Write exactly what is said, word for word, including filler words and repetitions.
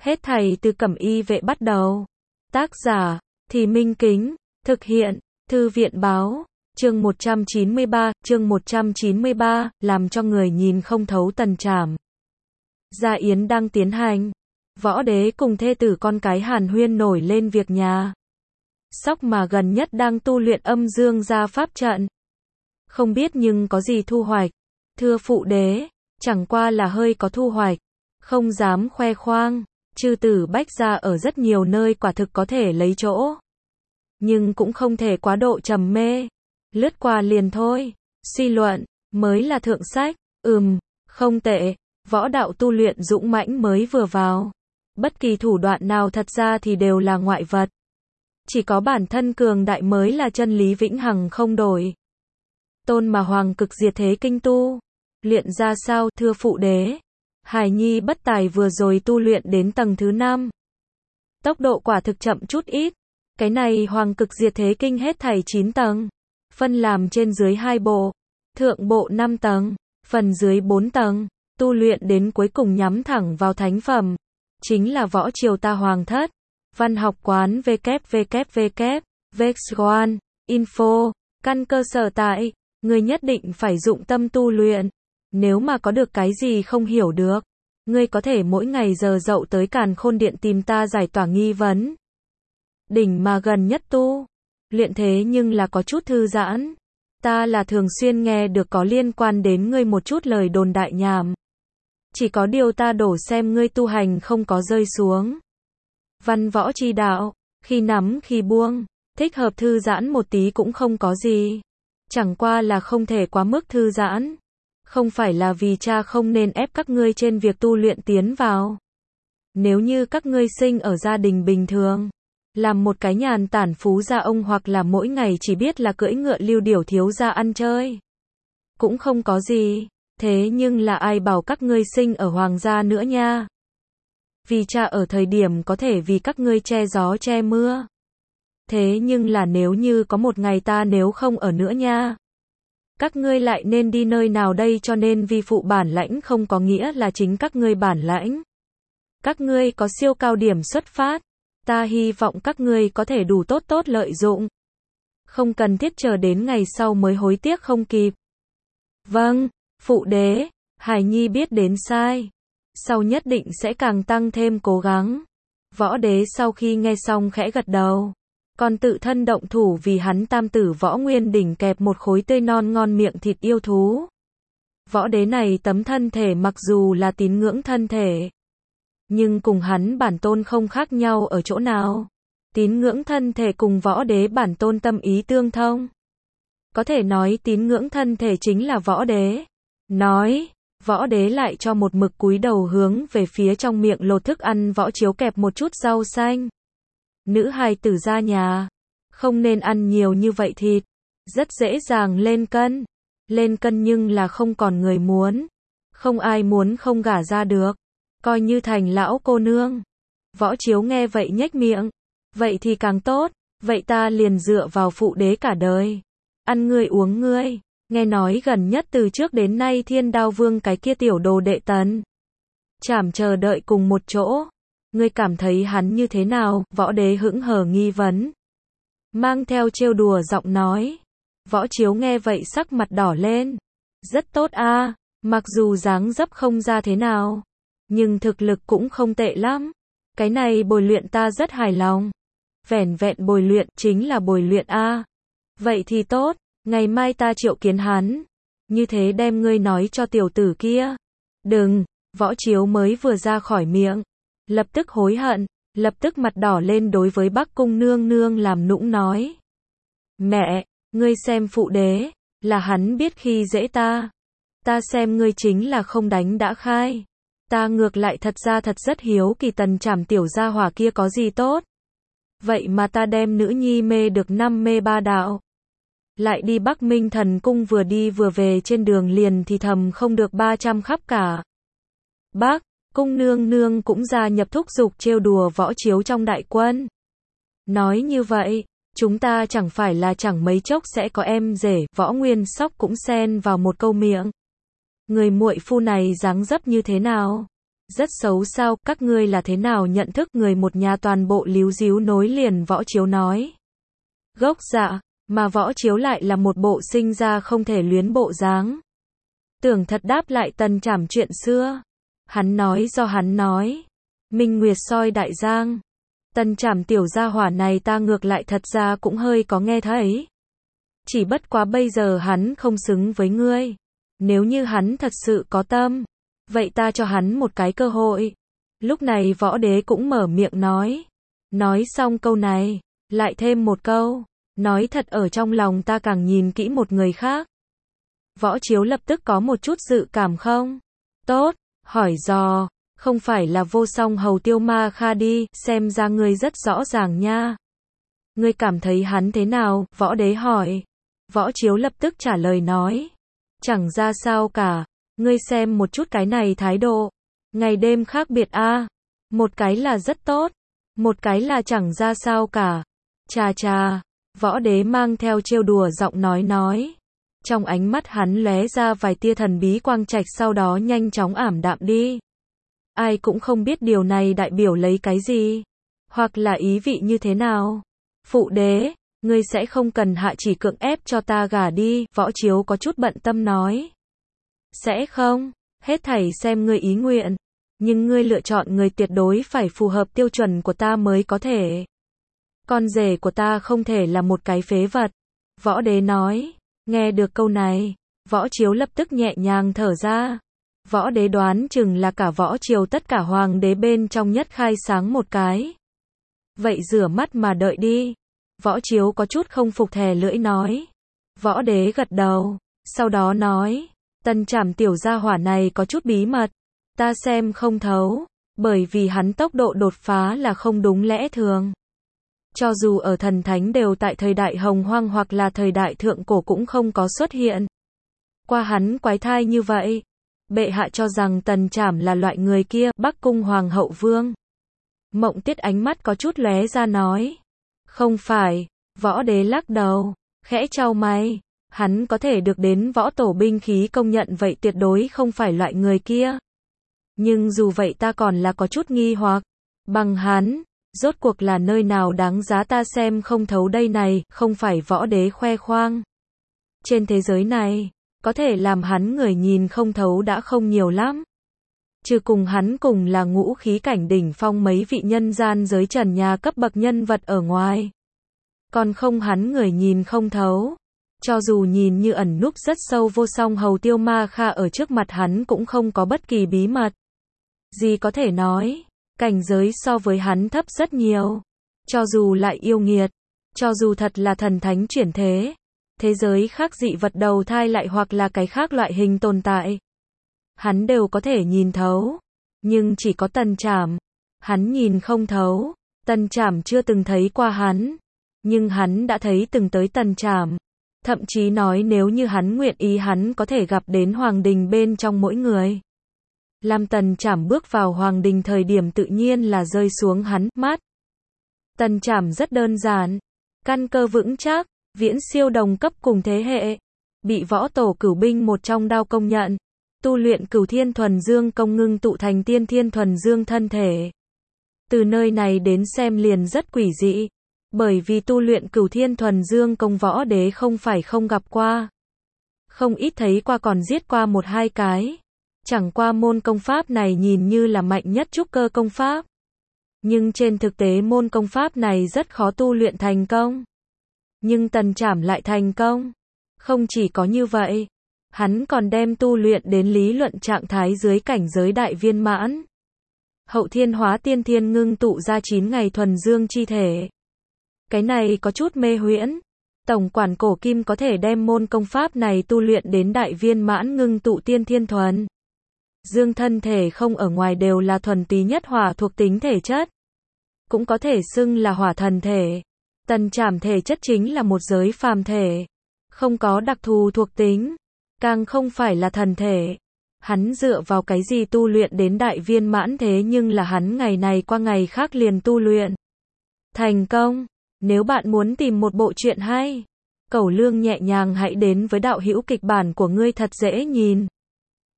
Hết thảy từ Cẩm Y vệ bắt đầu. Tác giả, Thì Minh Kính, thực hiện, Thư viện báo, chương một trăm chín mươi ba, chương một trăm chín mươi ba, làm cho người nhìn không thấu tần trảm. Gia yến đang tiến hành. Võ đế cùng thê tử con cái hàn huyên nổi lên việc nhà. Sóc mà gần nhất đang tu luyện âm dương gia pháp trận. Không biết nhưng có gì thu hoạch. Thưa phụ đế, chẳng qua là hơi có thu hoạch. Không dám khoe khoang. Chư tử bách gia ở rất nhiều nơi quả thực có thể lấy chỗ. Nhưng cũng không thể quá độ trầm mê. Lướt qua liền thôi. Suy luận, mới là thượng sách. Ừm, không tệ. Võ đạo tu luyện dũng mãnh mới vừa vào. Bất kỳ thủ đoạn nào thật ra thì đều là ngoại vật. Chỉ có bản thân cường đại mới là chân lý vĩnh hằng không đổi. Tôn mà hoàng cực diệt thế kinh tu. Luyện ra sao, thưa phụ đế? Hải nhi bất tài vừa rồi tu luyện đến tầng thứ năm. Tốc độ quả thực chậm chút ít. Cái này hoàng cực diệt thế kinh hết thảy chín tầng. Phân làm trên dưới hai bộ. Thượng bộ năm tầng. Phần dưới bốn tầng. Tu luyện đến cuối cùng nhắm thẳng vào thánh phẩm. Chính là võ triều ta hoàng thất. Văn học quán www vexgoan info. Căn cơ sở tại. Người nhất định phải dụng tâm tu luyện. Nếu mà có được cái gì không hiểu được, ngươi có thể mỗi ngày giờ dậu tới Càn Khôn Điện tìm ta giải tỏa nghi vấn. Đỉnh mà gần nhất tu luyện thế nhưng là có chút thư giãn. Ta là thường xuyên nghe được có liên quan đến ngươi một chút lời đồn đại nhảm. Chỉ có điều ta đổ xem ngươi tu hành không có rơi xuống. Văn võ chi đạo, khi nắm khi buông, thích hợp thư giãn một tí cũng không có gì. Chẳng qua là không thể quá mức thư giãn. Không phải là vì cha không nên ép các ngươi trên việc tu luyện tiến vào. Nếu như các ngươi sinh ở gia đình bình thường, làm một cái nhàn tản phú gia ông hoặc là mỗi ngày chỉ biết là cưỡi ngựa lưu điểu thiếu gia ăn chơi, cũng không có gì. Thế nhưng là ai bảo các ngươi sinh ở hoàng gia nữa nha. Vì cha ở thời điểm có thể vì các ngươi che gió che mưa. Thế nhưng là nếu như có một ngày ta nếu không ở nữa nha. Các ngươi lại nên đi nơi nào đây, cho nên vi phụ bản lãnh không có nghĩa là chính các ngươi bản lãnh. Các ngươi có siêu cao điểm xuất phát. Ta hy vọng các ngươi có thể đủ tốt tốt lợi dụng. Không cần thiết chờ đến ngày sau mới hối tiếc không kịp. Vâng, phụ đế, Hải nhi biết đến sai. Sau nhất định sẽ càng tăng thêm cố gắng. Võ đế sau khi nghe xong khẽ gật đầu. Còn tự thân động thủ vì hắn tam tử Võ Nguyên Đỉnh kẹp một khối tươi non ngon miệng thịt yêu thú. Võ đế này tấm thân thể mặc dù là tín ngưỡng thân thể, nhưng cùng hắn bản tôn không khác nhau ở chỗ nào. Tín ngưỡng thân thể cùng võ đế bản tôn tâm ý tương thông. Có thể nói tín ngưỡng thân thể chính là võ đế. Nói, võ đế lại cho một mực cúi đầu hướng về phía trong miệng lột thức ăn Võ Chiếu kẹp một chút rau xanh. Nữ hài tử ra nhà, không nên ăn nhiều như vậy thịt, rất dễ dàng lên cân. Lên cân nhưng là không còn người muốn, không ai muốn không gả ra được, coi như thành lão cô nương. Võ Chiếu nghe vậy nhếch miệng, vậy thì càng tốt, vậy ta liền dựa vào phụ đế cả đời, ăn ngươi uống ngươi. Nghe nói gần nhất từ trước đến nay Thiên Đao Vương cái kia tiểu đồ đệ Tần Trảm chờ đợi cùng một chỗ. Ngươi cảm thấy hắn như thế nào? Võ đế hững hờ nghi vấn, mang theo trêu đùa giọng nói. Võ Chiếu nghe vậy sắc mặt đỏ lên. Rất tốt a, à, mặc dù dáng dấp không ra thế nào, nhưng thực lực cũng không tệ lắm. Cái này bồi luyện ta rất hài lòng. Vẻn vẹn bồi luyện, chính là bồi luyện a. À. Vậy thì tốt, ngày mai ta triệu kiến hắn. Như thế đem ngươi nói cho tiểu tử kia. Đừng, Võ Chiếu mới vừa ra khỏi miệng, lập tức hối hận, lập tức mặt đỏ lên đối với Bắc Cung nương nương làm nũng nói. Mẹ, ngươi xem phụ đế, là hắn biết khi dễ ta. Ta xem ngươi chính là không đánh đã khai. Ta ngược lại thật ra thật rất hiếu kỳ Tần Trảm tiểu gia hỏa kia có gì tốt. Vậy mà ta đem nữ nhi mê được năm mê ba đạo. Lại đi Bắc Minh Thần Cung vừa đi vừa về trên đường liền thì thầm không được ba trăm khắp cả. Bác Cung nương nương cũng ra nhập thúc giục trêu đùa Võ Chiếu trong đại quân. Nói như vậy, chúng ta chẳng phải là chẳng mấy chốc sẽ có em rể. Võ Nguyên Sóc cũng xen vào một câu miệng. Người muội phu này dáng dấp như thế nào? Rất xấu sao, các ngươi là thế nào nhận thức người một nhà toàn bộ líu díu nối liền Võ Chiếu nói. Gốc dạ, mà Võ Chiếu lại là một bộ sinh ra không thể luyến bộ dáng. Tưởng thật đáp lại Tần Trảm chuyện xưa. Hắn nói do hắn nói. Minh Nguyệt soi đại giang. Tần Trảm tiểu gia hỏa này ta ngược lại thật ra cũng hơi có nghe thấy. Chỉ bất quá bây giờ hắn không xứng với ngươi. Nếu như hắn thật sự có tâm, vậy ta cho hắn một cái cơ hội. Lúc này Võ Đế cũng mở miệng nói. Nói xong câu này, lại thêm một câu. Nói thật ở trong lòng ta càng nhìn kỹ một người khác. Võ Chiếu lập tức có một chút dự cảm không? Tốt, hỏi dò, không phải là Vô Song Hầu Tiêu Ma Kha đi, xem ra ngươi rất rõ ràng nha. Ngươi cảm thấy hắn thế nào? Võ Đế hỏi. Võ Chiếu lập tức trả lời nói. Chẳng ra sao cả, ngươi xem một chút cái này thái độ. Ngày đêm khác biệt a. Một cái là rất tốt, một cái là chẳng ra sao cả. Chà chà, Võ Đế mang theo trêu đùa giọng nói nói. Trong ánh mắt hắn lóe ra vài tia thần bí quang trạch sau đó nhanh chóng ảm đạm đi. Ai cũng không biết điều này đại biểu lấy cái gì, hoặc là ý vị như thế nào. Phụ đế, ngươi sẽ không cần hạ chỉ cưỡng ép cho ta gả đi, Võ Chiếu có chút bận tâm nói. Sẽ không, hết thảy xem ngươi ý nguyện, nhưng ngươi lựa chọn người tuyệt đối phải phù hợp tiêu chuẩn của ta mới có thể. Con rể của ta không thể là một cái phế vật, Võ Đế nói. Nghe được câu này, Võ Chiếu lập tức nhẹ nhàng thở ra. Võ Đế đoán chừng là cả Võ Triều tất cả hoàng đế bên trong nhất khai sáng một cái. Vậy rửa mắt mà đợi đi. Võ Chiếu có chút không phục thè lưỡi nói. Võ Đế gật đầu, sau đó nói. Tần Trảm tiểu gia hỏa này có chút bí mật. Ta xem không thấu, bởi vì hắn tốc độ đột phá là không đúng lẽ thường. Cho dù ở thần thánh đều tại thời đại hồng hoang hoặc là thời đại thượng cổ cũng không có xuất hiện qua hắn quái thai như vậy. Bệ hạ cho rằng Tần Trảm là loại người kia, Bắc Cung Hoàng hậu Vương. Mộng Tiết ánh mắt có chút lóe ra nói. Không phải, Võ Đế lắc đầu, khẽ chau mày. Hắn có thể được đến võ tổ binh khí công nhận vậy tuyệt đối không phải loại người kia. Nhưng dù vậy ta còn là có chút nghi hoặc. Bằng hắn, rốt cuộc là nơi nào đáng giá ta xem không thấu đây này, không phải Võ Đế khoe khoang. Trên thế giới này, có thể làm hắn người nhìn không thấu đã không nhiều lắm. Trừ cùng hắn cùng là ngũ khí cảnh đỉnh phong mấy vị nhân gian giới trần nhà cấp bậc nhân vật ở ngoài. Còn không hắn người nhìn không thấu. Cho dù nhìn như ẩn núp rất sâu Vô Song Hầu Tiêu Ma Kha ở trước mặt hắn cũng không có bất kỳ bí mật gì có thể nói. Cảnh giới so với hắn thấp rất nhiều. Cho dù lại yêu nghiệt, cho dù thật là thần thánh chuyển thế, thế giới khác dị vật đầu thai lại hoặc là cái khác loại hình tồn tại, hắn đều có thể nhìn thấu. Nhưng chỉ có Tần Trảm, hắn nhìn không thấu. Tần Trảm chưa từng thấy qua hắn, nhưng hắn đã thấy từng tới Tần Trảm. Thậm chí nói nếu như hắn nguyện ý hắn có thể gặp đến hoàng đình bên trong mỗi người. Làm Tần Trảm bước vào hoàng đình thời điểm tự nhiên là rơi xuống hắn mắt. Tần Trảm rất đơn giản, căn cơ vững chắc, viễn siêu đồng cấp cùng thế hệ, bị võ tổ cửu binh một trong đao công nhận, tu luyện cửu thiên thuần dương công ngưng tụ thành tiên thiên thuần dương thân thể. Từ nơi này đến xem liền rất quỷ dị, bởi vì tu luyện cửu thiên thuần dương công Võ Đế không phải không gặp qua. Không ít thấy qua còn giết qua một hai cái. Chẳng qua môn công pháp này nhìn như là mạnh nhất trúc cơ công pháp. Nhưng trên thực tế môn công pháp này rất khó tu luyện thành công. Nhưng Tần Trảm lại thành công. Không chỉ có như vậy, hắn còn đem tu luyện đến lý luận trạng thái dưới cảnh giới đại viên mãn. Hậu thiên hóa tiên thiên ngưng tụ ra chín ngày thuần dương chi thể. Cái này có chút mê huyễn. Tổng quản cổ kim có thể đem môn công pháp này tu luyện đến đại viên mãn ngưng tụ tiên thiên thuần dương thân thể không ở ngoài đều là thuần túy nhất hỏa thuộc tính thể chất. Cũng có thể xưng là hỏa thần thể. Tần Trảm thể chất chính là một giới phàm thể. Không có đặc thù thuộc tính. Càng không phải là thần thể. Hắn dựa vào cái gì tu luyện đến đại viên mãn thế nhưng là hắn ngày này qua ngày khác liền tu luyện thành công. Nếu bạn muốn tìm một bộ truyện hay, Cẩu Lương nhẹ nhàng hãy đến với đạo hữu kịch bản của ngươi thật dễ nhìn.